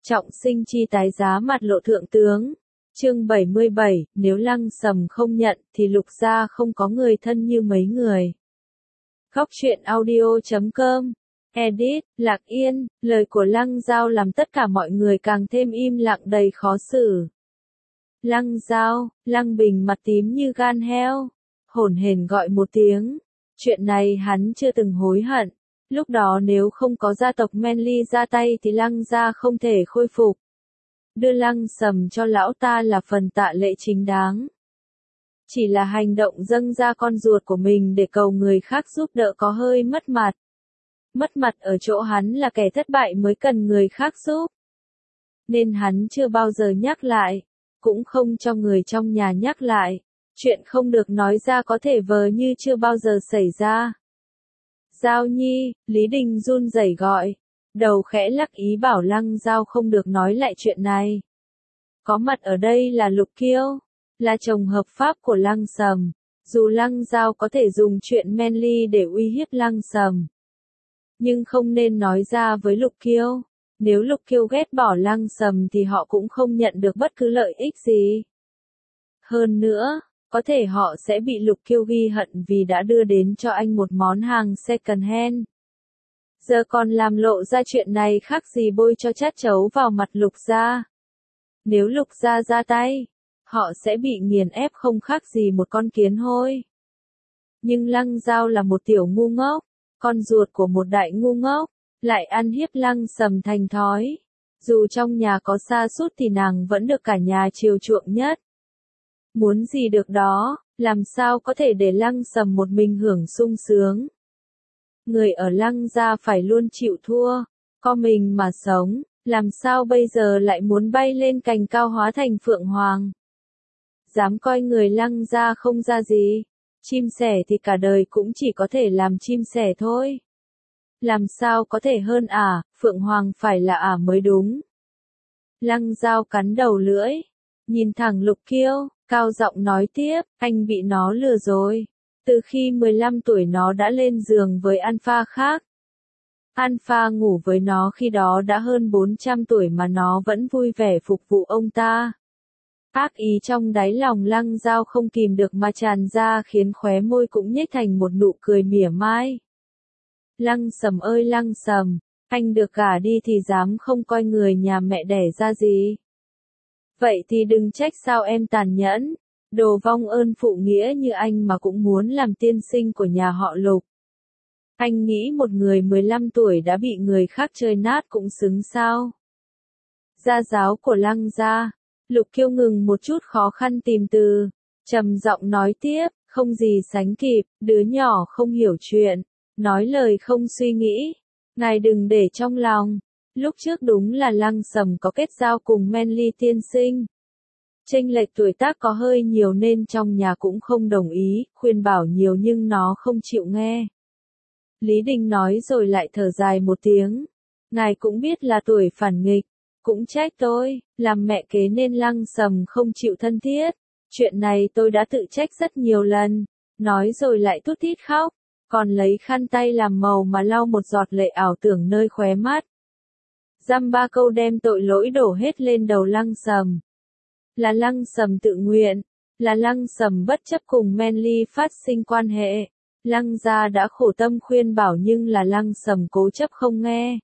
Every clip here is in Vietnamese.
Trọng sinh chi tái giá mặt lộ thượng tướng. Chương 77, nếu Lăng Sầm không nhận thì Lục gia không có người thân như mấy người. Góc truyện audio.com. Edit, Lạc Yên, lời của Lăng Giao làm tất cả mọi người càng thêm im lặng đầy khó xử. Lăng Giao, Lăng Bình mặt tím như gan heo, hổn hển gọi một tiếng. Chuyện này hắn chưa từng hối hận. Lúc đó nếu không có gia tộc Manly ra tay thì Lăng gia không thể khôi phục. Đưa Lăng Sầm cho lão ta là phần tạ lễ chính đáng. Chỉ là hành động dâng ra con ruột của mình để cầu người khác giúp đỡ có hơi mất mặt. Mất mặt ở chỗ hắn là kẻ thất bại mới cần người khác giúp. Nên hắn chưa bao giờ nhắc lại, cũng không cho người trong nhà nhắc lại. Chuyện không được nói ra có thể vờ như chưa bao giờ xảy ra. Giao Nhi, Lý Đình run rẩy gọi. Đầu khẽ lắc ý bảo Lăng Giao không được nói lại chuyện này. Có mặt ở đây là Lục Kiêu, là chồng hợp pháp của Lăng Sầm. Dù Lăng Giao có thể dùng chuyện Manly để uy hiếp Lăng Sầm, nhưng không nên nói ra với Lục Kiêu. Nếu Lục Kiêu ghét bỏ Lăng Sầm thì họ cũng không nhận được bất cứ lợi ích gì. Hơn nữa, có thể họ sẽ bị Lục Kiêu ghi hận vì đã đưa đến cho anh một món hàng second hand. Giờ còn làm lộ ra chuyện này khác gì bôi cho chát chấu vào mặt Lục gia. Nếu Lục gia ra tay, họ sẽ bị nghiền ép không khác gì một con kiến hôi. Nhưng Lăng Giao là một tiểu ngu ngốc, con ruột của một đại ngu ngốc, lại ăn hiếp Lăng Sầm thành thói. Dù trong nhà có sa sút thì nàng vẫn được cả nhà chiều chuộng nhất. Muốn gì được đó, làm sao có thể để Lăng Sầm một mình hưởng sung sướng. Người ở Lăng gia phải luôn chịu thua, co mình mà sống, làm sao bây giờ lại muốn bay lên cành cao hóa thành phượng hoàng. Dám coi người Lăng gia không ra gì, chim sẻ thì cả đời cũng chỉ có thể làm chim sẻ thôi. Làm sao có thể hơn phượng hoàng phải là mới đúng. Lăng Giao cắn đầu lưỡi, nhìn thẳng Lục Kiêu, cao giọng nói tiếp, anh bị nó lừa rồi. Từ khi 15 tuổi nó đã lên giường với alpha khác. Alpha ngủ với nó khi đó đã hơn 400 tuổi mà nó vẫn vui vẻ phục vụ ông ta. Ác ý trong đáy lòng Lăng Giao không kìm được mà tràn ra khiến khóe môi cũng nhếch thành một nụ cười mỉa mai. Lăng Sầm ơi Lăng Sầm, anh được gả đi thì dám không coi người nhà mẹ đẻ ra gì. Vậy thì đừng trách sao em tàn nhẫn. Đồ vong ơn phụ nghĩa như anh mà cũng muốn làm tiên sinh của nhà họ Lục. Anh nghĩ một người 15 tuổi đã bị người khác chơi nát cũng xứng sao? Gia giáo của Lăng gia. Lục Kiêu ngừng một chút khó khăn tìm từ, trầm giọng nói tiếp, không gì sánh kịp, đứa nhỏ không hiểu chuyện, nói lời không suy nghĩ. Ngài đừng để trong lòng. Lúc trước đúng là Lăng Sầm có kết giao cùng Manly tiên sinh. Chênh lệch tuổi tác có hơi nhiều nên trong nhà cũng không đồng ý, khuyên bảo nhiều nhưng nó không chịu nghe. Lý Đình nói rồi lại thở dài một tiếng. Ngài cũng biết là tuổi phản nghịch, cũng trách tôi, làm mẹ kế nên Lăng Sầm không chịu thân thiết. Chuyện này tôi đã tự trách rất nhiều lần. Nói rồi lại thút thít khóc, còn lấy khăn tay làm màu mà lau một giọt lệ ảo tưởng nơi khóe mắt. Dăm ba câu đem tội lỗi đổ hết lên đầu Lăng Sầm. Là Lăng Sầm tự nguyện, là Lăng Sầm bất chấp cùng Manly phát sinh quan hệ. Lăng gia đã khổ tâm khuyên bảo nhưng là Lăng Sầm cố chấp không nghe.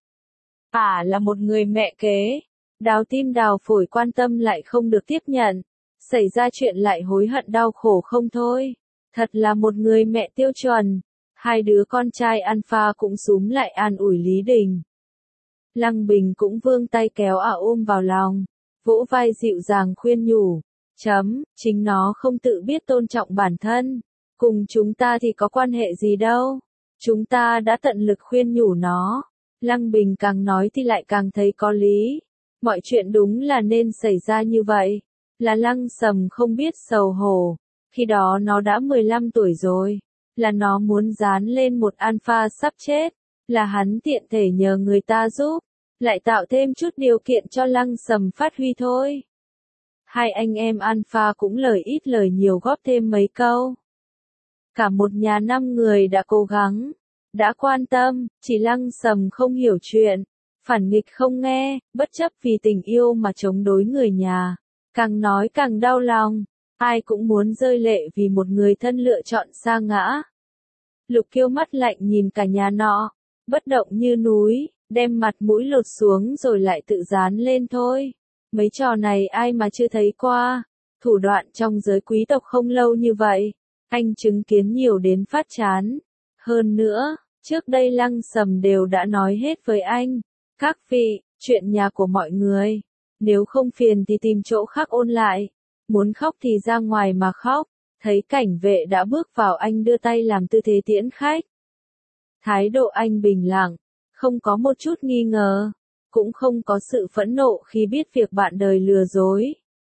Là một người mẹ kế, đào tim đào phổi quan tâm lại không được tiếp nhận. Xảy ra chuyện lại hối hận đau khổ không thôi. Thật là một người mẹ tiêu chuẩn. Hai đứa con trai alpha cũng súm lại an ủi Lý Đình. Lăng Bình cũng vươn tay kéo ôm vào lòng. Vỗ vai dịu dàng khuyên nhủ. Chính nó không tự biết tôn trọng bản thân. Cùng chúng ta thì có quan hệ gì đâu. Chúng ta đã tận lực khuyên nhủ nó. Lăng Bình càng nói thì lại càng thấy có lý. Mọi chuyện đúng là nên xảy ra như vậy. Là Lăng Sầm không biết xấu hổ. Khi đó nó đã 15 tuổi rồi. Là nó muốn dán lên một alpha sắp chết. Là hắn tiện thể nhờ người ta giúp. Lại tạo thêm chút điều kiện cho Lăng Sầm phát huy thôi. Hai anh em alpha cũng lời ít lời nhiều góp thêm mấy câu. Cả một nhà 5 người đã cố gắng, đã quan tâm, chỉ Lăng Sầm không hiểu chuyện. phản nghịch không nghe, bất chấp vì tình yêu mà chống đối người nhà. Càng nói càng đau lòng, ai cũng muốn rơi lệ vì một người thân lựa chọn sa ngã. Lục Kiêu mắt lạnh nhìn cả nhà nọ, bất động như núi, đem mặt mũi lột xuống rồi lại tự dán lên thôi. Mấy trò này ai mà chưa thấy qua, thủ đoạn trong giới quý tộc không lâu như vậy, anh chứng kiến nhiều đến phát chán. Hơn nữa, trước đây Lăng Sầm đều đã nói hết với anh, các vị, chuyện nhà của mọi người, nếu không phiền thì tìm chỗ khác ôn lại, muốn khóc thì ra ngoài mà khóc. Thấy cảnh vệ đã bước vào anh đưa tay làm tư thế tiễn khách. Thái độ anh bình lặng, không có một chút nghi ngờ, cũng không có sự phẫn nộ khi biết việc bạn đời lừa dối.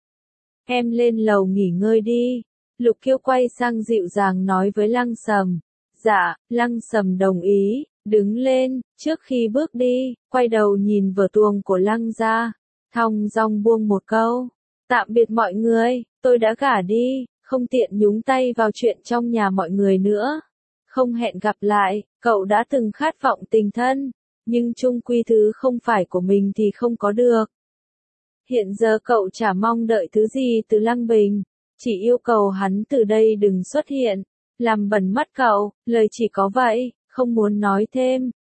Em lên lầu nghỉ ngơi đi, Lục Kiêu quay sang dịu dàng nói với Lăng Sầm. Dạ, Lăng Sầm đồng ý, đứng lên, trước khi bước đi, quay đầu nhìn vở tuồng của Lăng gia, thong dong buông một câu. Tạm biệt mọi người, tôi đã gả đi. Không tiện nhúng tay vào chuyện trong nhà mọi người nữa. Không hẹn gặp lại, cậu đã từng khát vọng tình thân, nhưng chung quy thứ không phải của mình thì không có được. Hiện giờ cậu chả mong đợi thứ gì từ Lăng Bình, chỉ yêu cầu hắn từ đây đừng xuất hiện, làm bẩn mắt cậu, lời chỉ có vậy, không muốn nói thêm.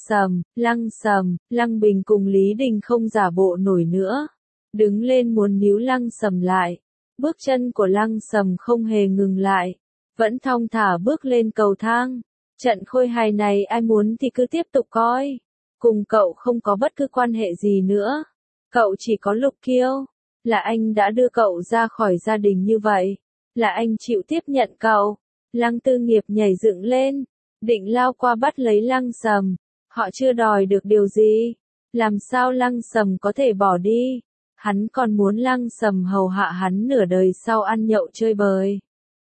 Lăng Sầm, Lăng Bình cùng Lý Đình không giả bộ nổi nữa, đứng lên muốn níu Lăng Sầm lại. Bước chân của Lăng Sầm không hề ngừng lại, vẫn thong thả bước lên cầu thang. Trận khôi hài này ai muốn thì cứ tiếp tục coi. Cùng cậu không có bất cứ quan hệ gì nữa. Cậu chỉ có Lục Kiêu. Là anh đã đưa cậu ra khỏi gia đình như vậy. Là anh chịu tiếp nhận cậu. Lăng Tư Nghiệp nhảy dựng lên, định lao qua bắt lấy Lăng Sầm. Họ chưa đòi được điều gì. Làm sao Lăng Sầm có thể bỏ đi? Hắn còn muốn Lăng Sầm hầu hạ hắn nửa đời sau ăn nhậu chơi bời.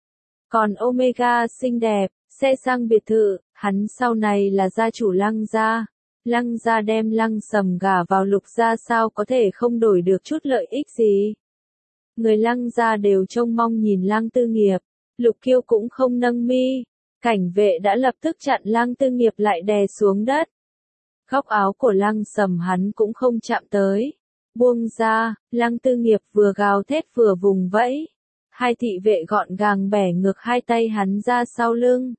Còn Omega xinh đẹp, xe sang biệt thự, hắn sau này là gia chủ Lăng gia. Lăng gia đem Lăng Sầm gả vào Lục gia sao có thể không đổi được chút lợi ích gì. Người Lăng gia đều trông mong nhìn Lăng Tư Nghiệp, Lục Kiêu cũng không nâng mi. Cảnh vệ đã lập tức chặn Lăng Tư Nghiệp lại đè xuống đất. Góc áo của Lăng Sầm hắn cũng không chạm tới. Buông ra, Lăng Tư Nghiệp vừa gào thét vừa vùng vẫy. Hai thị vệ gọn gàng bẻ ngược hai tay hắn ra sau lưng.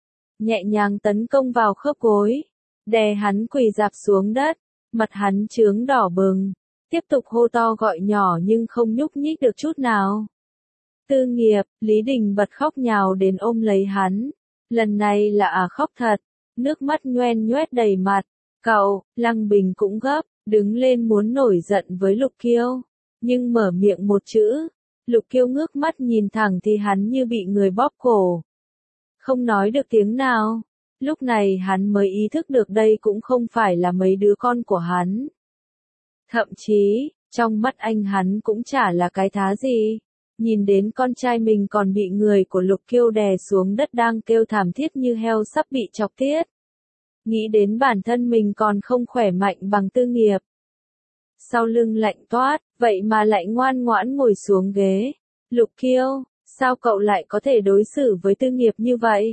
Nhẹ nhàng tấn công vào khớp gối. Đè hắn quỳ rạp xuống đất. Mặt hắn chướng đỏ bừng. Tiếp tục hô to gọi nhỏ nhưng không nhúc nhích được chút nào. Tư Nghiệp, Lý Đình bật khóc nhào đến ôm lấy hắn. Lần này là khóc thật. Nước mắt nhoen nhoét đầy mặt. Cậu, Lăng Bình cũng gấp. Đứng lên muốn nổi giận với Lục Kiêu, nhưng mở miệng một chữ, Lục Kiêu ngước mắt nhìn thẳng thì hắn như bị người bóp cổ. Không nói được tiếng nào, lúc này hắn mới ý thức được đây cũng không phải là mấy đứa con của hắn. Thậm chí, trong mắt anh hắn cũng chả là cái thá gì, nhìn đến con trai mình còn bị người của Lục Kiêu đè xuống đất đang kêu thảm thiết như heo sắp bị chọc tiết. Nghĩ đến bản thân mình còn không khỏe mạnh bằng Tư Nghiệp. Sau lưng lạnh toát, vậy mà lại ngoan ngoãn ngồi xuống ghế. Lục Kiêu, sao cậu lại có thể đối xử với Tư Nghiệp như vậy?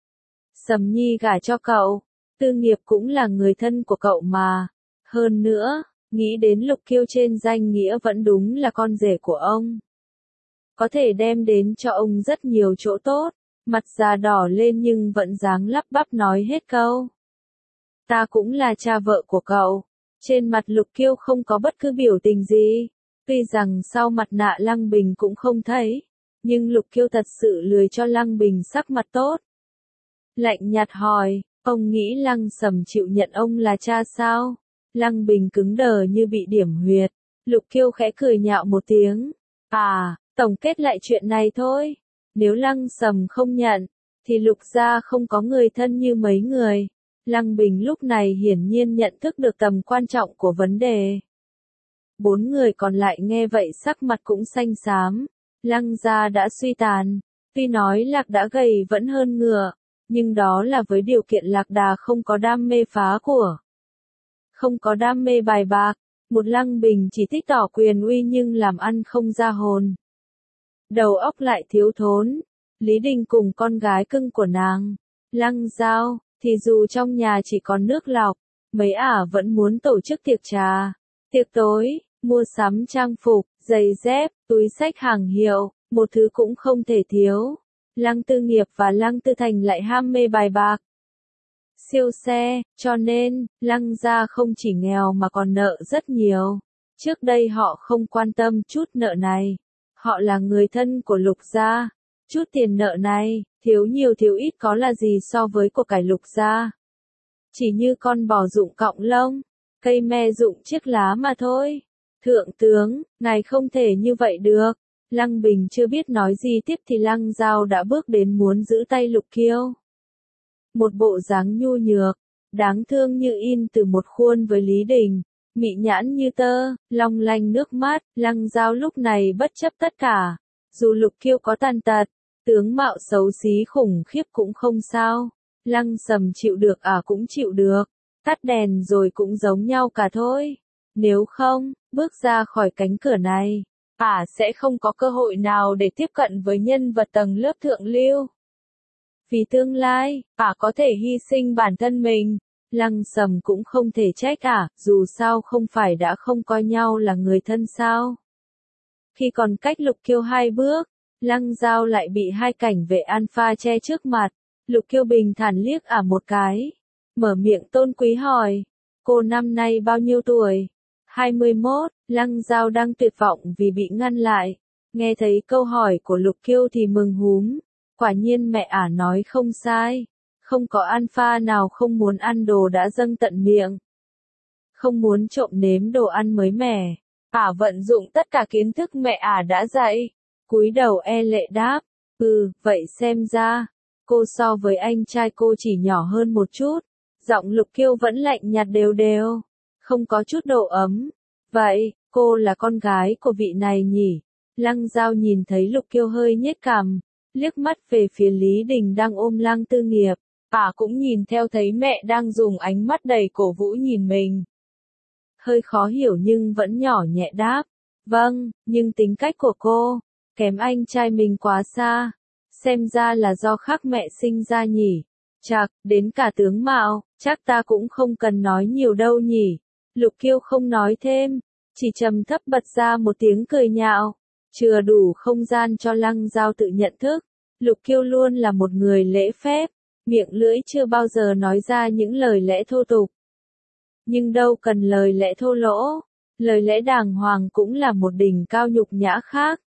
Sầm Nhi gả cho cậu, Tư Nghiệp cũng là người thân của cậu mà. Hơn nữa, nghĩ đến Lục Kiêu trên danh nghĩa vẫn đúng là con rể của ông. Có thể đem đến cho ông rất nhiều chỗ tốt, mặt già đỏ lên nhưng vẫn dáng lắp bắp nói hết câu. Ta cũng là cha vợ của cậu. Trên mặt Lục Kiêu không có bất cứ biểu tình gì. Tuy rằng sau mặt nạ Lăng Bình cũng không thấy. Nhưng Lục Kiêu thật sự lười cho Lăng Bình sắc mặt tốt. Lạnh nhạt hỏi, ông nghĩ Lăng Sầm chịu nhận ông là cha sao? Lăng Bình cứng đờ như bị điểm huyệt. Lục Kiêu khẽ cười nhạo một tiếng. Tổng kết lại chuyện này thôi. Nếu Lăng Sầm không nhận, thì Lục gia không có người thân như mấy người. Lăng Bình lúc này hiển nhiên nhận thức được tầm quan trọng của vấn đề. 4 người còn lại nghe vậy sắc mặt cũng xanh xám. Lăng gia đã suy tàn. Tuy nói Lạc đã gầy vẫn hơn ngựa, nhưng đó là với điều kiện Lạc Đà không có đam mê phá của. Không có đam mê bài bạc. Một Lăng Bình chỉ thích tỏ quyền uy nhưng làm ăn không ra hồn. Đầu óc lại thiếu thốn. Lý Đình cùng con gái cưng của nàng, Lăng Giao, thì dù trong nhà chỉ còn nước lọc, mấy ả vẫn muốn tổ chức tiệc trà, tiệc tối, mua sắm trang phục, giày dép, túi xách hàng hiệu, một thứ cũng không thể thiếu. Lăng Tư Nghiệp và Lăng Tư Thành lại ham mê bài bạc, siêu xe, cho nên, Lăng gia không chỉ nghèo mà còn nợ rất nhiều. Trước đây họ không quan tâm chút nợ này. Họ là người thân của Lục gia. Chút tiền nợ này, thiếu nhiều thiếu ít có là gì so với của cải Lục gia. Chỉ như con bò rụng cọng lông, cây me rụng chiếc lá mà thôi. Thượng tướng, ngài không thể như vậy được. Lăng Bình chưa biết nói gì tiếp thì Lăng Giao đã bước đến muốn giữ tay Lục Kiêu. Một bộ dáng nhu nhược, đáng thương như in từ một khuôn với Lý Đình, mị nhãn như tơ, long lanh nước mắt, Lăng Giao lúc này bất chấp tất cả. Dù Lục Kiêu có tàn tật, tướng mạo xấu xí khủng khiếp cũng không sao. Lăng Sầm chịu được cũng chịu được, tắt đèn rồi cũng giống nhau cả thôi. Nếu không, bước ra khỏi cánh cửa này, sẽ không có cơ hội nào để tiếp cận với nhân vật tầng lớp thượng lưu. Vì tương lai, có thể hy sinh bản thân mình. Lăng Sầm cũng không thể trách dù sao không phải đã không coi nhau là người thân sao. Khi còn cách Lục Kiêu 2 bước, Lăng Giao lại bị 2 cảnh vệ alpha che trước mặt. Lục Kiêu bình thản liếc một cái, mở miệng tôn quý hỏi, cô năm nay bao nhiêu tuổi? 21, Lăng Giao đang tuyệt vọng vì bị ngăn lại. Nghe thấy câu hỏi của Lục Kiêu thì mừng húm, quả nhiên mẹ nói không sai. Không có alpha nào không muốn ăn đồ đã dâng tận miệng. Không muốn trộm nếm đồ ăn mới mẻ. Vận dụng tất cả kiến thức mẹ đã dạy. Cúi đầu e lệ đáp, vậy xem ra, cô so với anh trai cô chỉ nhỏ hơn một chút. Giọng Lục Kiêu vẫn lạnh nhạt đều đều, không có chút độ ấm. Vậy, cô là con gái của vị này nhỉ? Lăng Giao nhìn thấy Lục Kiêu hơi nhếch cằm, liếc mắt về phía Lý Đình đang ôm Lăng Tư Nghiệp. Cũng nhìn theo thấy mẹ đang dùng ánh mắt đầy cổ vũ nhìn mình. Hơi khó hiểu nhưng vẫn nhỏ nhẹ đáp. Vâng, nhưng tính cách của cô, kém anh trai mình quá xa. Xem ra là do khác mẹ sinh ra nhỉ. Chạc, đến cả tướng mạo, chắc ta cũng không cần nói nhiều đâu nhỉ. Lục Kiêu không nói thêm, chỉ trầm thấp bật ra một tiếng cười nhạo. Chừa đủ không gian cho Lăng Giao tự nhận thức. Lục Kiêu luôn là một người lễ phép. Miệng lưỡi chưa bao giờ nói ra những lời lẽ thô tục. Nhưng đâu cần lời lẽ thô lỗ, lời lẽ đàng hoàng cũng là một đỉnh cao nhục nhã khác.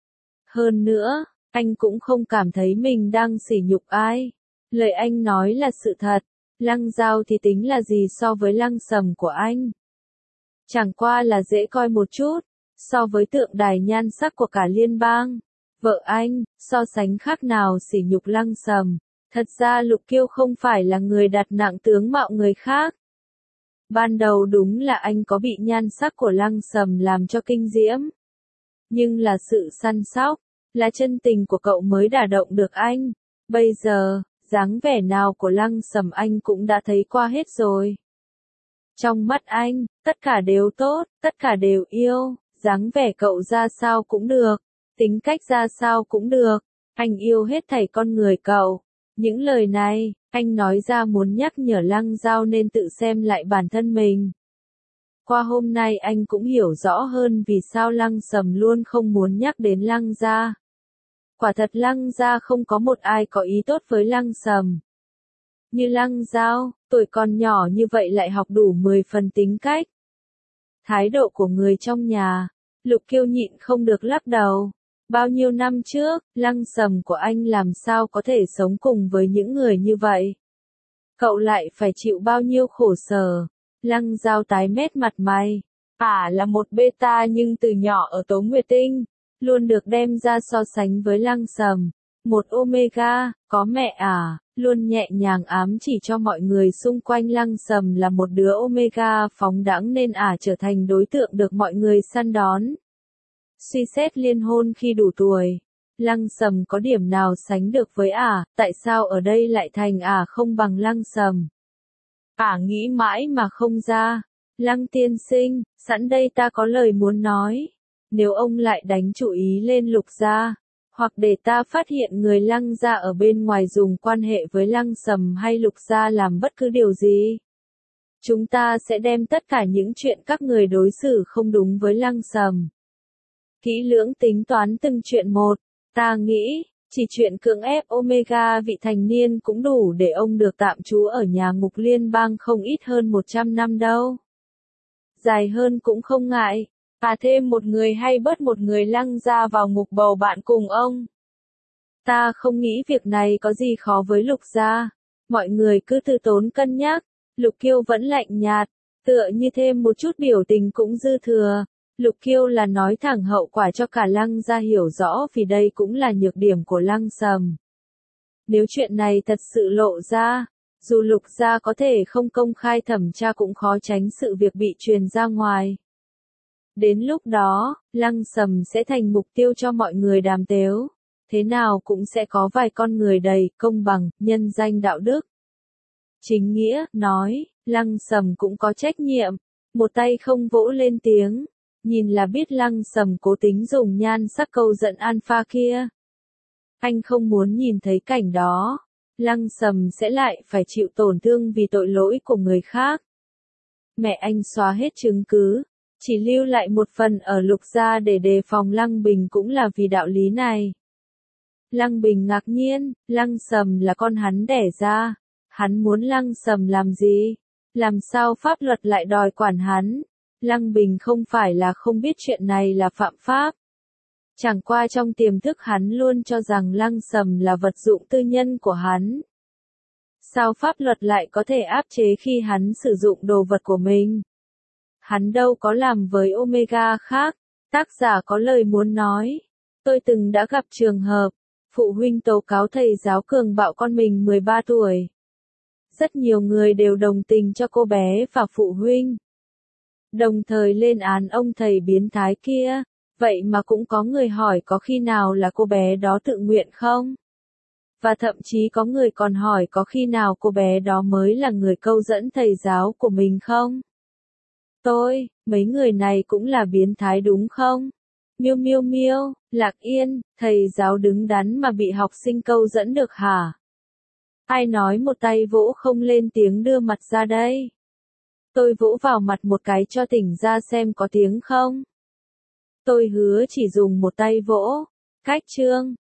Hơn nữa, anh cũng không cảm thấy mình đang sỉ nhục ai. Lời anh nói là sự thật, Lăng Giao thì tính là gì so với Lăng Sầm của anh. Chẳng qua là dễ coi một chút, so với tượng đài nhan sắc của cả liên bang. Vợ anh, so sánh khác nào sỉ nhục Lăng Sầm. Thật ra Lục Kiêu không phải là người đặt nặng tướng mạo người khác. Ban đầu đúng là anh có bị nhan sắc của Lăng Sầm làm cho kinh diễm. Nhưng là sự săn sóc, là chân tình của cậu mới đả động được anh. Bây giờ, dáng vẻ nào của Lăng Sầm anh cũng đã thấy qua hết rồi. Trong mắt anh, tất cả đều tốt, tất cả đều yêu, dáng vẻ cậu ra sao cũng được, tính cách ra sao cũng được, anh yêu hết thảy con người cậu. Những lời này, anh nói ra muốn nhắc nhở Lăng Giao nên tự xem lại bản thân mình. Qua hôm nay anh cũng hiểu rõ hơn vì sao Lăng Sầm luôn không muốn nhắc đến Lăng gia. Quả thật Lăng gia không có một ai có ý tốt với Lăng Sầm. Như Lăng Giao, tuổi còn nhỏ như vậy lại học đủ 10 phần tính cách. Thái độ của người trong nhà, Lục Kiêu nhịn không được lắc đầu. Bao nhiêu năm trước, Lăng Sầm của anh làm sao có thể sống cùng với những người như vậy? Cậu lại phải chịu bao nhiêu khổ sở? Lăng Giao tái mét mặt mày. Là một beta nhưng từ nhỏ ở Tố Nguyệt Tinh, luôn được đem ra so sánh với Lăng Sầm. Một omega, có mẹ luôn nhẹ nhàng ám chỉ cho mọi người xung quanh Lăng Sầm là một đứa omega phóng đãng nên trở thành đối tượng được mọi người săn đón. Suy xét liên hôn khi đủ tuổi, Lăng Sầm có điểm nào sánh được với tại sao ở đây lại thành không bằng Lăng Sầm? Nghĩ mãi mà không ra. Lăng tiên sinh, sẵn đây ta có lời muốn nói. Nếu ông lại đánh chủ ý lên Lục gia, hoặc để ta phát hiện người Lăng gia ở bên ngoài dùng quan hệ với Lăng Sầm hay Lục gia làm bất cứ điều gì, Chúng ta sẽ đem tất cả những chuyện các người đối xử không đúng với Lăng Sầm. Kỹ lưỡng tính toán từng chuyện một, ta nghĩ, chỉ chuyện cưỡng ép Omega vị thành niên cũng đủ để ông được tạm trú ở nhà ngục liên bang không ít hơn 100 năm đâu. Dài hơn cũng không ngại, thêm một người hay bớt một người Lăng gia vào ngục bầu bạn cùng ông. Ta không nghĩ việc này có gì khó với Lục gia. Mọi người cứ từ tốn cân nhắc. Lục Kiêu vẫn lạnh nhạt, tựa như thêm một chút biểu tình cũng dư thừa. Lục Kiêu là nói thẳng hậu quả cho cả Lăng gia hiểu rõ vì đây cũng là nhược điểm của Lăng Sầm. Nếu chuyện này thật sự lộ ra, dù Lục gia có thể không công khai thẩm tra cũng khó tránh sự việc bị truyền ra ngoài. Đến lúc đó, Lăng Sầm sẽ thành mục tiêu cho mọi người đàm tếu. Thế nào cũng sẽ có vài con người đầy công bằng, nhân danh đạo đức. Chính Nghĩa nói, Lăng Sầm cũng có trách nhiệm. Một tay không vỗ lên tiếng. Nhìn là biết Lăng Sầm cố tính dùng nhan sắc câu giận Alpha kia. Anh không muốn nhìn thấy cảnh đó. Lăng Sầm sẽ lại phải chịu tổn thương vì tội lỗi của người khác. Mẹ anh xóa hết chứng cứ. Chỉ lưu lại một phần ở Lục gia để đề phòng Lăng Bình cũng là vì đạo lý này. Lăng Bình ngạc nhiên, Lăng Sầm là con hắn đẻ ra. Hắn muốn Lăng Sầm làm gì? Làm sao pháp luật lại đòi quản hắn? Lăng Bình không phải là không biết chuyện này là phạm pháp. Chẳng qua trong tiềm thức hắn luôn cho rằng Lăng Sầm là vật dụng tư nhân của hắn. Sao pháp luật lại có thể áp chế khi hắn sử dụng đồ vật của mình? Hắn đâu có làm với Omega khác. Tác giả có lời muốn nói. Tôi từng đã gặp trường hợp, phụ huynh tố cáo thầy giáo cường bạo con mình 13 tuổi. Rất nhiều người đều đồng tình cho cô bé và phụ huynh. Đồng thời lên án ông thầy biến thái kia. Vậy mà cũng có người hỏi có khi nào là cô bé đó tự nguyện không? Và thậm chí có người còn hỏi có khi nào cô bé đó mới là người câu dẫn thầy giáo của mình không? Mấy người này cũng là biến thái đúng không? Miêu miêu miêu, Lạc Yên, thầy giáo đứng đắn mà bị học sinh câu dẫn được hả? Ai nói một tay vỗ không lên tiếng đưa mặt ra đây? Tôi vỗ vào mặt một cái cho tỉnh ra xem có tiếng không? Tôi hứa chỉ dùng một tay vỗ. Cách chương